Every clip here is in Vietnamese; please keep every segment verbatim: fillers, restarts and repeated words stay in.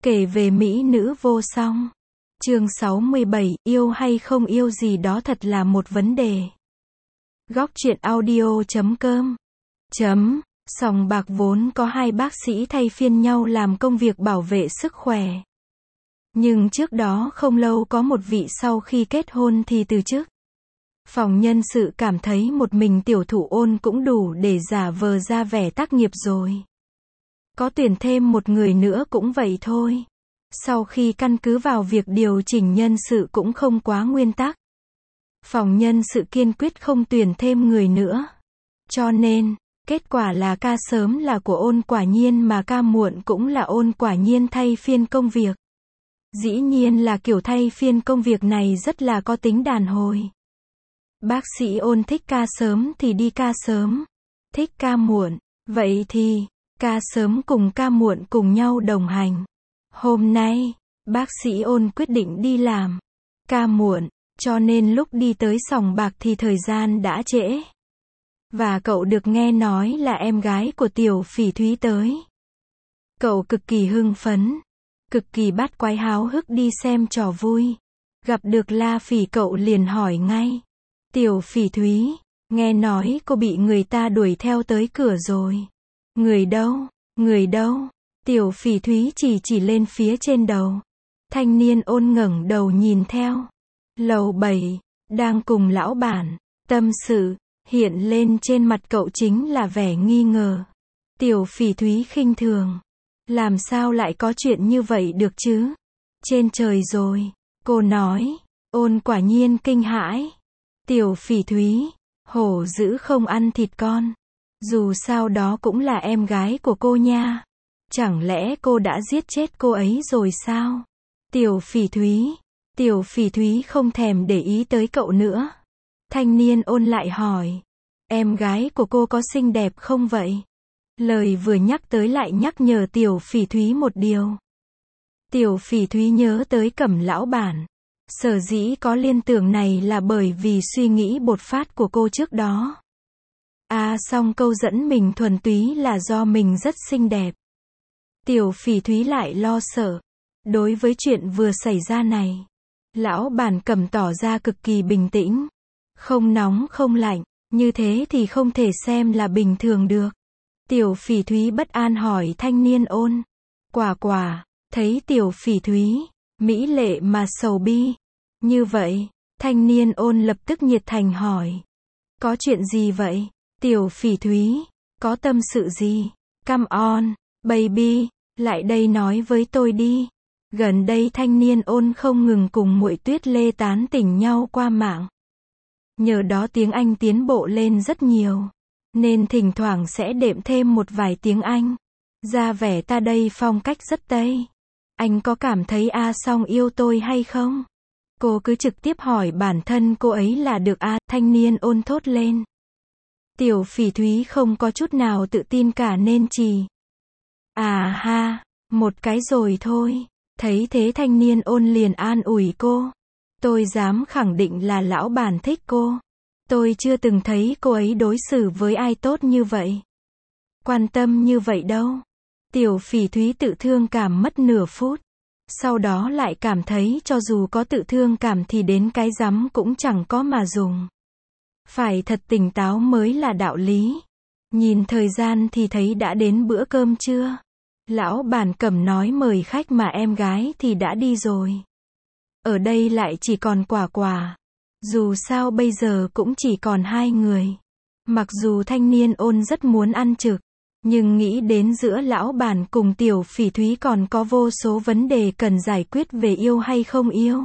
Kể về mỹ nữ vô song. Chương sáu mươi bảy, yêu hay không yêu gì đó thật là một vấn đề. Góc truyện audio chấm com chấm Sòng bạc vốn có hai bác sĩ thay phiên nhau làm công việc bảo vệ sức khỏe. Nhưng trước đó không lâu có một vị sau khi kết hôn thì từ chức. Phòng nhân sự cảm thấy một mình tiểu thủ Ôn cũng đủ để giả vờ ra vẻ tác nghiệp rồi. Có tuyển thêm một người nữa cũng vậy thôi. Sau khi căn cứ vào việc điều chỉnh nhân sự cũng không quá nguyên tắc. Phòng nhân sự kiên quyết không tuyển thêm người nữa. Cho nên, kết quả là ca sớm là của Ôn quả nhiên mà ca muộn cũng là Ôn quả nhiên thay phiên công việc. Dĩ nhiên là kiểu thay phiên công việc này rất là có tính đàn hồi. Bác sĩ Ôn thích ca sớm thì đi ca sớm. Thích ca muộn, vậy thì, ca sớm cùng ca muộn cùng nhau đồng hành. Hôm nay, bác sĩ Ôn quyết định đi làm ca muộn, cho nên lúc đi tới sòng bạc thì thời gian đã trễ. Và cậu được nghe nói là em gái của Tiểu Phỉ Thúy tới. Cậu cực kỳ hưng phấn, cực kỳ bắt quái háo hức đi xem trò vui. Gặp được La Phỉ cậu liền hỏi ngay. Tiểu Phỉ Thúy, nghe nói cô bị người ta đuổi theo tới cửa rồi. Người đâu, người đâu? Tiểu Phỉ Thúy chỉ chỉ lên phía trên đầu. Thanh niên Ôn ngẩng đầu nhìn theo. Lầu bảy, đang cùng lão bản tâm sự, hiện lên trên mặt cậu chính là vẻ nghi ngờ. Tiểu Phỉ Thúy khinh thường. Làm sao lại có chuyện như vậy được chứ? Trên trời rồi, cô nói. Ôn quả nhiên kinh hãi. Tiểu Phỉ Thúy, hổ dữ không ăn thịt con. Dù sao đó cũng là em gái của cô nha. Chẳng lẽ cô đã giết chết cô ấy rồi sao? Tiểu Phỉ Thúy, Tiểu Phỉ Thúy không thèm để ý tới cậu nữa. Thanh niên Ôn lại hỏi. Em gái của cô có xinh đẹp không vậy? Lời vừa nhắc tới lại nhắc nhở Tiểu Phỉ Thúy một điều. Tiểu Phỉ Thúy nhớ tới Cẩm lão bản. Sở dĩ có liên tưởng này là bởi vì suy nghĩ bột phát của cô trước đó. À xong câu dẫn mình thuần túy là do mình rất xinh đẹp. Tiểu Phỉ Thúy lại lo sợ. Đối với chuyện vừa xảy ra này, lão bản Cẩm tỏ ra cực kỳ bình tĩnh. Không nóng không lạnh, như thế thì không thể xem là bình thường được. Tiểu Phỉ Thúy bất an hỏi thanh niên Ôn. Quả quả, thấy Tiểu Phỉ Thúy, mỹ lệ mà sầu bi. Như vậy, thanh niên Ôn lập tức nhiệt thành hỏi. Có chuyện gì vậy? Tiểu Phỉ Thúy, có tâm sự gì? Come on, baby, lại đây nói với tôi đi. Gần đây thanh niên Ôn không ngừng cùng muội Tuyết Lê tán tỉnh nhau qua mạng. Nhờ đó tiếng Anh tiến bộ lên rất nhiều. Nên thỉnh thoảng sẽ đệm thêm một vài tiếng Anh. Ra vẻ ta đây phong cách rất Tây. Anh có cảm thấy A Song yêu tôi hay không? Cô cứ trực tiếp hỏi bản thân cô ấy là được a, thanh niên Ôn thốt lên. Tiểu Phỉ Thúy không có chút nào tự tin cả nên chỉ. À ha, một cái rồi thôi. Thấy thế thanh niên Ôn liền an ủi cô. Tôi dám khẳng định là lão bản thích cô. Tôi chưa từng thấy cô ấy đối xử với ai tốt như vậy. Quan tâm như vậy đâu. Tiểu Phỉ Thúy tự thương cảm mất nửa phút. Sau đó lại cảm thấy cho dù có tự thương cảm thì đến cái rắm cũng chẳng có mà dùng. Phải thật tỉnh táo mới là đạo lý. Nhìn thời gian thì thấy đã đến bữa cơm trưa. Lão bản Cẩm nói mời khách mà em gái thì đã đi rồi. Ở đây lại chỉ còn quả quả. Dù sao bây giờ cũng chỉ còn hai người. Mặc dù thanh niên Ôn rất muốn ăn trực. Nhưng nghĩ đến giữa lão bản cùng Tiểu Phỉ Thúy còn có vô số vấn đề cần giải quyết về yêu hay không yêu.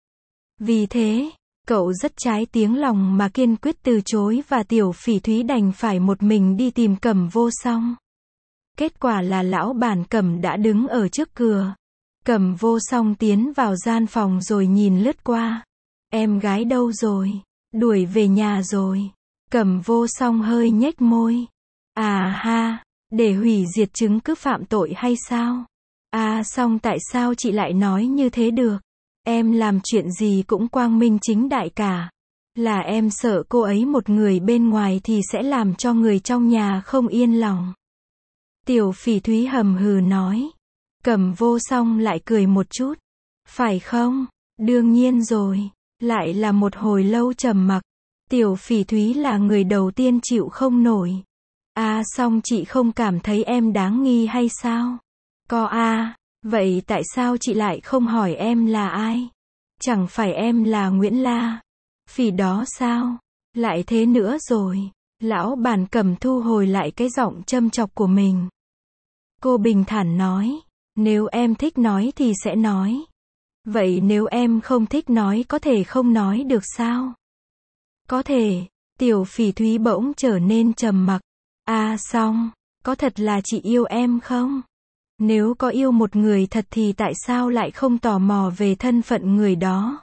Vì thế, cậu rất trái tiếng lòng mà kiên quyết từ chối và Tiểu Phỉ Thúy đành phải một mình đi tìm Cẩm vô song. Kết quả là lão bản Cẩm đã đứng ở trước cửa. Cẩm vô song tiến vào gian phòng rồi nhìn lướt qua. Em gái đâu rồi? Đuổi về nhà rồi. Cẩm vô song hơi nhếch môi. À ha, để hủy diệt chứng cứ phạm tội hay sao? À xong tại sao chị lại nói như thế được? Em làm chuyện gì cũng quang minh chính đại cả. Là em sợ cô ấy một người bên ngoài thì sẽ làm cho người trong nhà không yên lòng. Tiểu Phỉ Thúy hầm hừ nói. Cẩm Vô Song lại cười một chút. Phải không? Đương nhiên rồi. Lại là một hồi lâu trầm mặc. Tiểu Phỉ Thúy là người đầu tiên chịu không nổi. À Song chị không cảm thấy em đáng nghi hay sao? Có à, vậy tại sao chị lại không hỏi em là ai? Chẳng phải em là Nguyễn La Phỉ đó sao? Lại thế nữa rồi. Lão bản Cẩm thu hồi lại cái giọng châm chọc của mình. Cô bình thản nói, nếu em thích nói thì sẽ nói. Vậy nếu em không thích nói có thể không nói được sao? Có thể. Tiểu Phỉ Thúy bỗng trở nên trầm mặc. À Song, có thật là chị yêu em không? Nếu có yêu một người thật thì tại sao lại không tò mò về thân phận người đó?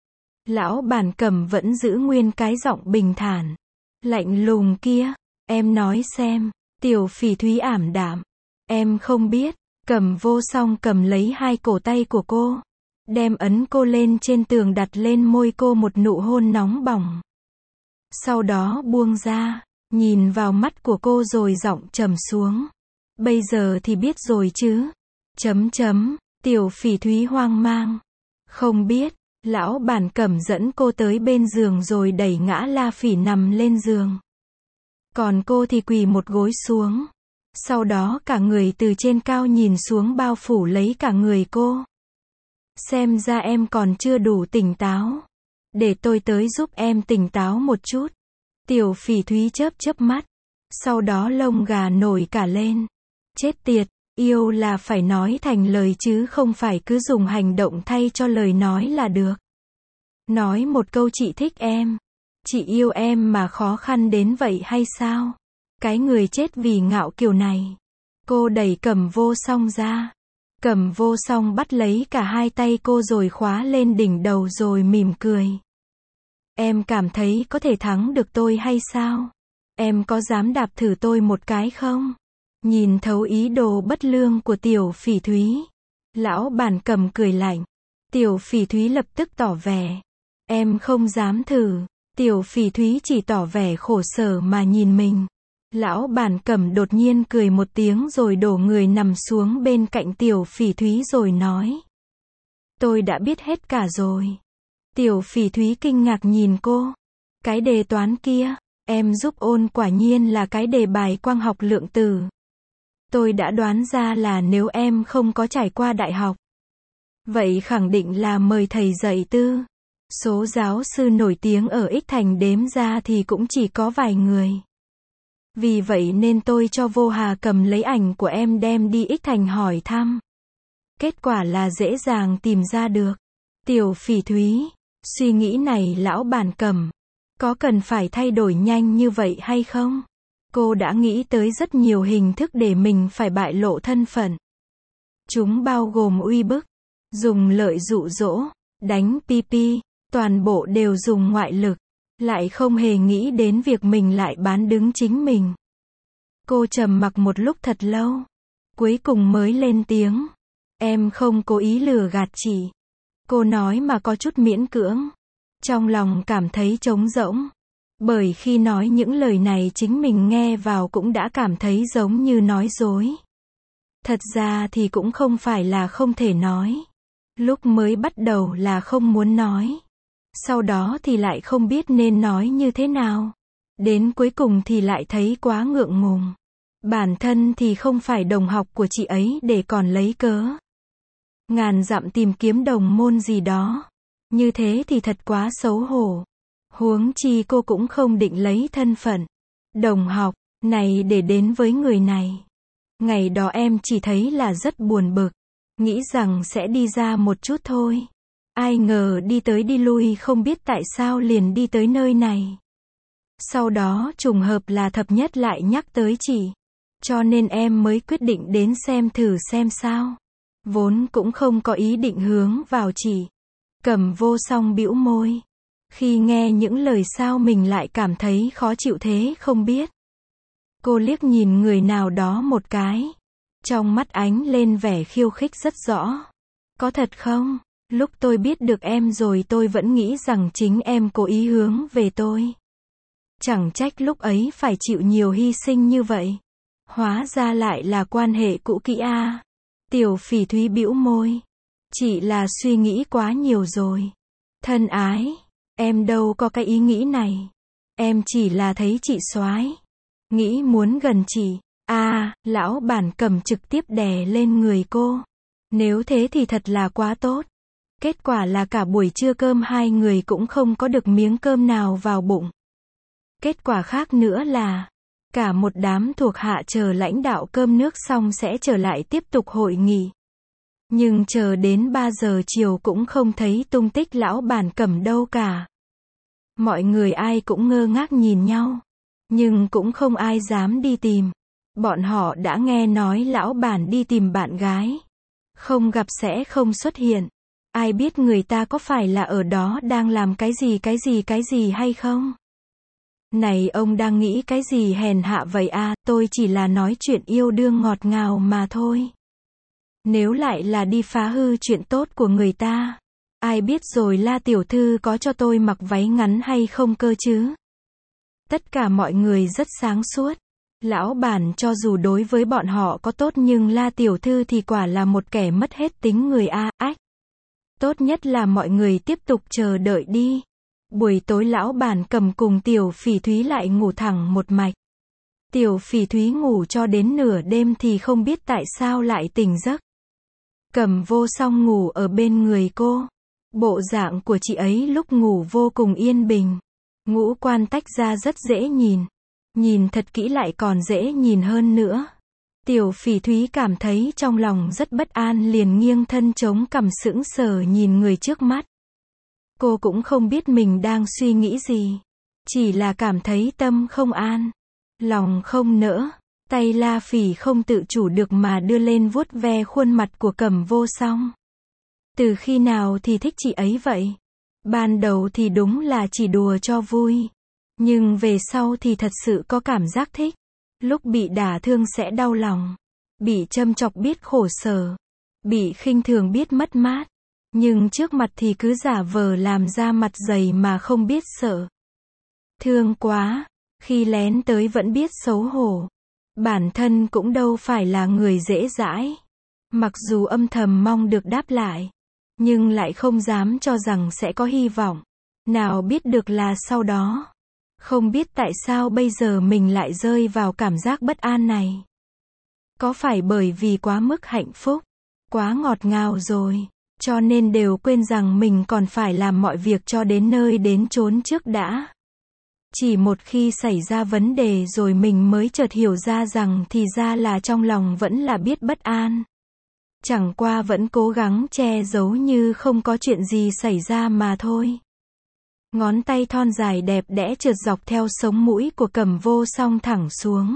Lão bản Cẩm vẫn giữ nguyên cái giọng bình thản, lạnh lùng kia. Em nói xem. Tiểu Phỉ Thúy ảm đạm. Em không biết. Cẩm Vô Song cầm lấy hai cổ tay của cô, đem ấn cô lên trên tường, đặt lên môi cô một nụ hôn nóng bỏng. Sau đó buông ra, nhìn vào mắt của cô rồi giọng trầm xuống. Bây giờ thì biết rồi chứ? Chấm chấm. Tiểu Phỉ Thúy hoang mang. Không biết. Lão bản Cẩm dẫn cô tới bên giường rồi đẩy ngã La Phỉ nằm lên giường. Còn cô thì quỳ một gối xuống. Sau đó cả người từ trên cao nhìn xuống bao phủ lấy cả người cô. Xem ra em còn chưa đủ tỉnh táo. Để tôi tới giúp em tỉnh táo một chút. Tiểu Phỉ Thúy chớp chớp mắt. Sau đó lông gà nổi cả lên. Chết tiệt, yêu là phải nói thành lời chứ không phải cứ dùng hành động thay cho lời nói là được. Nói một câu chị thích em, chị yêu em mà khó khăn đến vậy hay sao? Cái người chết vì ngạo kiều này. Cô đẩy Cẩm Vô Song ra. Cẩm Vô Song bắt lấy cả hai tay cô rồi khóa lên đỉnh đầu rồi mỉm cười. Em cảm thấy có thể thắng được tôi hay sao? Em có dám đạp thử tôi một cái không? Nhìn thấu ý đồ bất lương của Tiểu Phỉ Thúy, lão bản Cẩm cười lạnh. Tiểu Phỉ Thúy lập tức tỏ vẻ. Em không dám thử. Tiểu Phỉ Thúy chỉ tỏ vẻ khổ sở mà nhìn mình. Lão bản Cẩm đột nhiên cười một tiếng rồi đổ người nằm xuống bên cạnh Tiểu Phỉ Thúy rồi nói. Tôi đã biết hết cả rồi. Tiểu Phỉ Thúy kinh ngạc nhìn cô. Cái đề toán kia, em giúp ôn quả nhiên là cái đề bài quang học lượng tử. Tôi đã đoán ra là nếu em không có trải qua đại học, vậy khẳng định là mời thầy dạy tư. Số giáo sư nổi tiếng ở Ích Thành đếm ra thì cũng chỉ có vài người. Vì vậy nên tôi cho Vô Hà cầm lấy ảnh của em đem đi Ích Thành hỏi thăm. Kết quả là dễ dàng tìm ra được. Tiểu Phỉ Thúy, suy nghĩ này lão bản Cẩm, có cần phải thay đổi nhanh như vậy hay không? Cô đã nghĩ tới rất nhiều hình thức để mình phải bại lộ thân phận. Chúng bao gồm uy bức, dùng lợi dụ dỗ, đánh pi pi, toàn bộ đều dùng ngoại lực, lại không hề nghĩ đến việc mình lại bán đứng chính mình. Cô trầm mặc một lúc thật lâu, cuối cùng mới lên tiếng. Em không cố ý lừa gạt chị. Cô nói mà có chút miễn cưỡng. Trong lòng cảm thấy trống rỗng. Bởi khi nói những lời này chính mình nghe vào cũng đã cảm thấy giống như nói dối. Thật ra thì cũng không phải là không thể nói. Lúc mới bắt đầu là không muốn nói. Sau đó thì lại không biết nên nói như thế nào. Đến cuối cùng thì lại thấy quá ngượng ngùng. Bản thân thì không phải đồng học của chị ấy để còn lấy cớ. Ngàn dặm tìm kiếm đồng môn gì đó. Như thế thì thật quá xấu hổ. Huống chi cô cũng không định lấy thân phận đồng học này để đến với người này. Ngày đó em chỉ thấy là rất buồn bực. Nghĩ rằng sẽ đi ra một chút thôi. Ai ngờ đi tới đi lui không biết tại sao liền đi tới nơi này. Sau đó trùng hợp là thập nhất lại nhắc tới chị. Cho nên em mới quyết định đến xem thử xem sao. Vốn cũng không có ý định hướng vào chị. Cẩm Vô Song bĩu môi. Khi nghe những lời sao mình lại cảm thấy khó chịu thế không biết. Cô liếc nhìn người nào đó một cái. Trong mắt ánh lên vẻ khiêu khích rất rõ. Có thật không? Lúc tôi biết được em rồi tôi vẫn nghĩ rằng chính em cố ý hướng về tôi. Chẳng trách lúc ấy phải chịu nhiều hy sinh như vậy. Hóa ra lại là quan hệ cũ kỹ a. Tiểu Phỉ Thúy bĩu môi. Chị là suy nghĩ quá nhiều rồi. Thân ái, em đâu có cái ý nghĩ này. Em chỉ là thấy chị soái, nghĩ muốn gần chị. À, lão bản cầm trực tiếp đè lên người cô. Nếu thế thì thật là quá tốt. Kết quả là cả buổi trưa cơm hai người cũng không có được miếng cơm nào vào bụng. Kết quả khác nữa là, cả một đám thuộc hạ chờ lãnh đạo cơm nước xong sẽ trở lại tiếp tục hội nghị. Nhưng chờ đến ba giờ chiều cũng không thấy tung tích lão bản cầm đâu cả. Mọi người ai cũng ngơ ngác nhìn nhau. Nhưng cũng không ai dám đi tìm. Bọn họ đã nghe nói lão bản đi tìm bạn gái. Không gặp sẽ không xuất hiện. Ai biết người ta có phải là ở đó đang làm cái gì cái gì cái gì hay không? Này ông đang nghĩ cái gì hèn hạ vậy à, tôi chỉ là nói chuyện yêu đương ngọt ngào mà thôi. Nếu lại là đi phá hư chuyện tốt của người ta. Ai biết rồi La tiểu thư có cho tôi mặc váy ngắn hay không cơ chứ? Tất cả mọi người rất sáng suốt. Lão bản cho dù đối với bọn họ có tốt nhưng La tiểu thư thì quả là một kẻ mất hết tính người a, à, ách. Tốt nhất là mọi người tiếp tục chờ đợi đi. Buổi tối lão bản cầm cùng Tiểu Phỉ Thúy lại ngủ thẳng một mạch. Tiểu Phỉ Thúy ngủ cho đến nửa đêm thì không biết tại sao lại tỉnh giấc. Cẩm Vô Song ngủ ở bên người cô. Bộ dạng của chị ấy lúc ngủ vô cùng yên bình. Ngũ quan tách ra rất dễ nhìn. Nhìn thật kỹ lại còn dễ nhìn hơn nữa. Tiểu Phỉ Thúy cảm thấy trong lòng rất bất an liền nghiêng thân chống cằm sững sờ nhìn người trước mắt. Cô cũng không biết mình đang suy nghĩ gì. Chỉ là cảm thấy tâm không an. Lòng không nỡ. Tay La Phỉ không tự chủ được mà đưa lên vuốt ve khuôn mặt của Cẩm Vô Song. Từ khi nào thì thích chị ấy vậy? Ban đầu thì đúng là chỉ đùa cho vui. Nhưng về sau thì thật sự có cảm giác thích. Lúc bị đả thương sẽ đau lòng. Bị châm chọc biết khổ sở. Bị khinh thường biết mất mát. Nhưng trước mặt thì cứ giả vờ làm ra mặt dày mà không biết sợ. Thương quá. Khi lén tới vẫn biết xấu hổ. Bản thân cũng đâu phải là người dễ dãi. Mặc dù âm thầm mong được đáp lại. Nhưng lại không dám cho rằng sẽ có hy vọng. Nào biết được là sau đó. Không biết tại sao bây giờ mình lại rơi vào cảm giác bất an này. Có phải bởi vì quá mức hạnh phúc, quá ngọt ngào rồi, cho nên đều quên rằng mình còn phải làm mọi việc cho đến nơi đến chốn trước đã. Chỉ một khi xảy ra vấn đề rồi mình mới chợt hiểu ra rằng thì ra là trong lòng vẫn là biết bất an. Chẳng qua vẫn cố gắng che giấu như không có chuyện gì xảy ra mà thôi. Ngón tay thon dài đẹp đẽ trượt dọc theo sống mũi của Cẩm Vô Song thẳng xuống.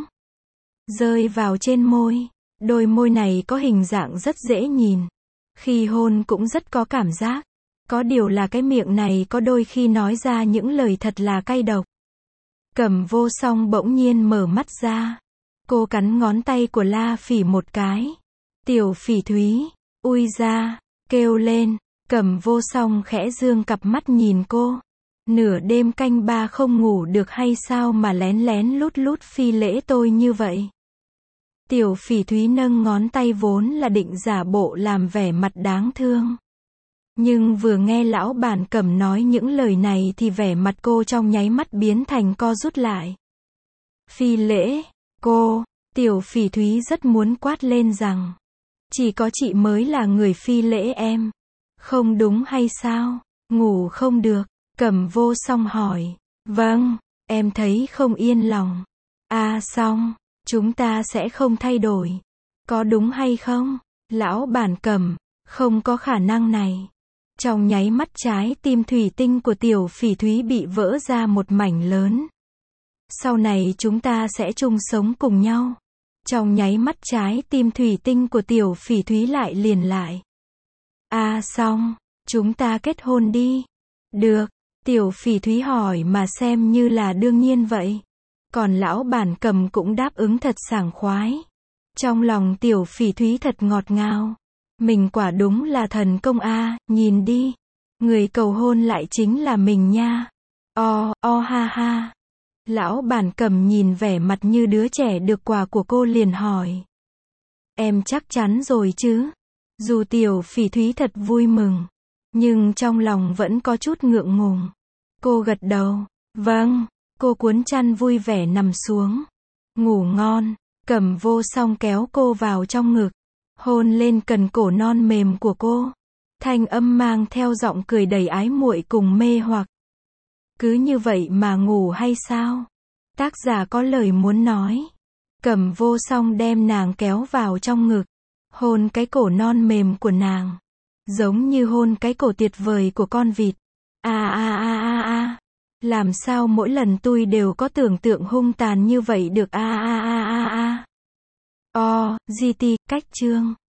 Rơi vào trên môi. Đôi môi này có hình dạng rất dễ nhìn. Khi hôn cũng rất có cảm giác. Có điều là cái miệng này có đôi khi nói ra những lời thật là cay độc. Cẩm Vô Song bỗng nhiên mở mắt ra. Cô cắn ngón tay của La Phỉ một cái. Tiểu Phỉ Thúy, ui ra, kêu lên. Cẩm Vô Song khẽ dương cặp mắt nhìn cô. Nửa đêm canh ba không ngủ được hay sao mà lén lén lút lút phi lễ tôi như vậy? Tiểu Phỉ Thúy nâng ngón tay vốn là định giả bộ làm vẻ mặt đáng thương. Nhưng vừa nghe lão bản Cẩm nói những lời này thì vẻ mặt cô trong nháy mắt biến thành co rút lại. Phi lễ, cô, Tiểu Phỉ Thúy rất muốn quát lên rằng. Chỉ có chị mới là người phi lễ em. Không đúng hay sao? Ngủ không được. Cẩm Vô Song hỏi. Vâng, em thấy không yên lòng. À xong, chúng ta sẽ không thay đổi. Có đúng hay không? Lão bản Cẩm, không có khả năng này. Trong nháy mắt trái tim thủy tinh của Tiểu Phỉ Thúy bị vỡ ra một mảnh lớn. Sau này chúng ta sẽ chung sống cùng nhau. Trong nháy mắt trái tim thủy tinh của Tiểu Phỉ Thúy lại liền lại. À xong, chúng ta kết hôn đi. Được. Tiểu Phỉ Thúy hỏi mà xem như là đương nhiên vậy. Còn lão bản Cẩm cũng đáp ứng thật sảng khoái. Trong lòng Tiểu Phỉ Thúy thật ngọt ngào. Mình quả đúng là thần công a, nhìn đi. Người cầu hôn lại chính là mình nha. O, o ha ha. Lão bản Cẩm nhìn vẻ mặt như đứa trẻ được quà của cô liền hỏi. Em chắc chắn rồi chứ? Dù Tiểu Phỉ Thúy thật vui mừng, nhưng trong lòng vẫn có chút ngượng ngùng. Cô gật đầu. Vâng. Cô cuốn chăn vui vẻ nằm xuống. Ngủ ngon. Cẩm Vô Song kéo cô vào trong ngực, hôn lên cần cổ non mềm của cô. Thanh âm mang theo giọng cười đầy ái muội cùng mê hoặc. Cứ như vậy mà ngủ hay sao? Tác giả có lời muốn nói. Cẩm Vô Song đem nàng kéo vào trong ngực, hôn cái cổ non mềm của nàng, giống như hôn cái cổ tuyệt vời của con vịt. A a a a a. Làm sao mỗi lần tôi đều có tưởng tượng hung tàn như vậy được a a a a a. O, giê tê, cách chương.